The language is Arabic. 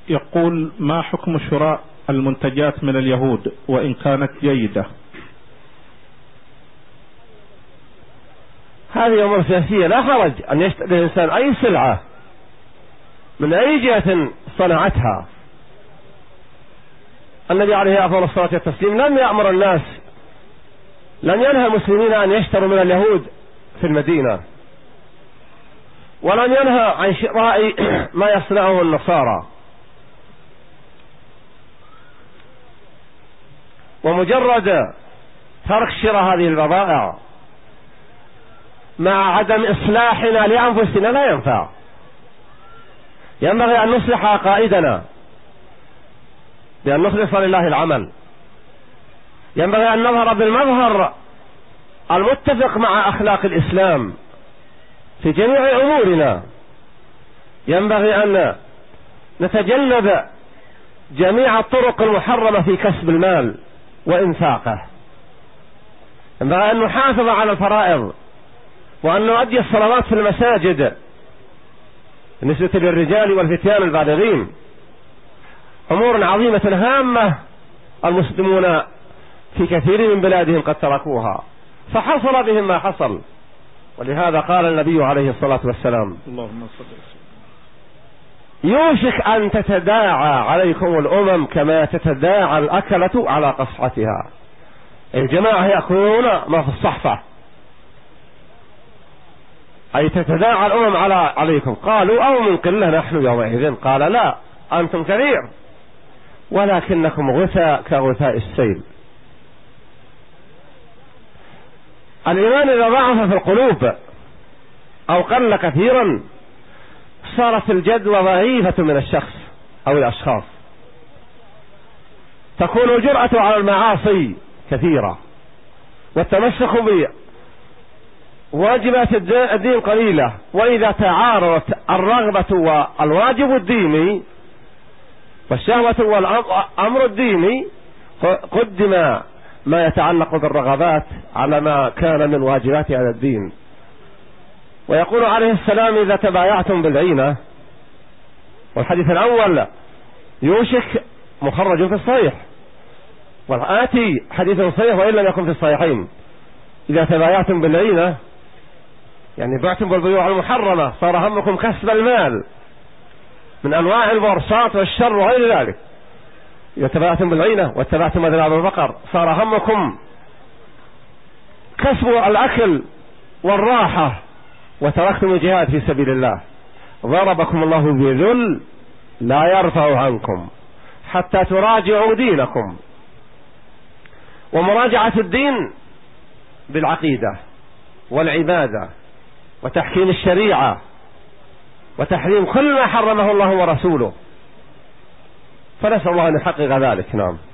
يقول: ما حكم شراء المنتجات من اليهود وإن كانت جيدة؟ هذه أمور سياسية، لا حرج أن يشتري الإنسان أي سلعة من أي جهة صنعتها. النبي عليه أفضل الصلاة والتسليم لم يأمر الناس، لم ينهى المسلمين أن يشتروا من اليهود في المدينة، ولم ينهى عن شراء ما يصنعه النصارى. ومجرد ترك شراء هذه البضائع مع عدم إصلاحنا لأنفسنا لا ينفع. ينبغي أن نصلح عقائدنا بأن نخلص لله العمل. ينبغي أن نظهر بالمظهر المتفق مع أخلاق الإسلام في جميع أمورنا. ينبغي أن نتجنب جميع الطرق المحرمة في كسب المال وإنفاقه. ينبغي أن نحافظ على الفرائض وأن نؤدي الصلوات في المساجد بالنسبة للرجال والفتيان البالغين. أمور عظيمة هامة المسلمون في كثير من بلادهم قد تركوها، فحصل بهم ما حصل. ولهذا قال النبي عليه الصلاة والسلام: اللهم صل وسلم. يوشك أن تتداعى عليكم الأمم كما تتداعى الأكلة على قصعتها. الجماعة يأكلون ما في الصحفة، أي تتداعى الأمم عليكم. قالوا: أو من قلة نحن يومئذ؟ قال: لا، أنتم كثير ولكنكم غثاء كغثاء السيل. الإيمان إذا ضعف في القلوب أو قل كثيرا صارت الجدوى ضعيفة من الشخص أو الأشخاص، تكون الجرأة على المعاصي كثيرة، والتمسك بواجبات الدين قليلة. وإذا تعارضت الرغبة والواجب الديني والشهوة والأمر الديني قدم ما يتعلق بالرغبات على ما كان من واجبات على الدين. ويقول عليه السلام: إذا تبايعتم بالعينة، والحديث الأول يوشك مخرج في الصحيح، والآتي حديث صحيح وإن لم يكن في الصحيحين. إذا تبايعتم بالعينة يعني بعتم بالبيوع المحرمة، صار همكم كسب المال من أنواع البورصات والشر وغير ذلك. إذا تبايعتم بالعينة واتبعتم أذناب البقر صار همكم كسب الأكل والراحة وتركتم الجهاد في سبيل الله. ضربكم الله بذل لا يرفع عنكم حتى تراجعوا دينكم. ومراجعة الدين بالعقيدة والعبادة وتحكيم الشريعة وتحريم كل ما حرمه الله ورسوله. فنسأل الله أن يحقق ذلك. نعم.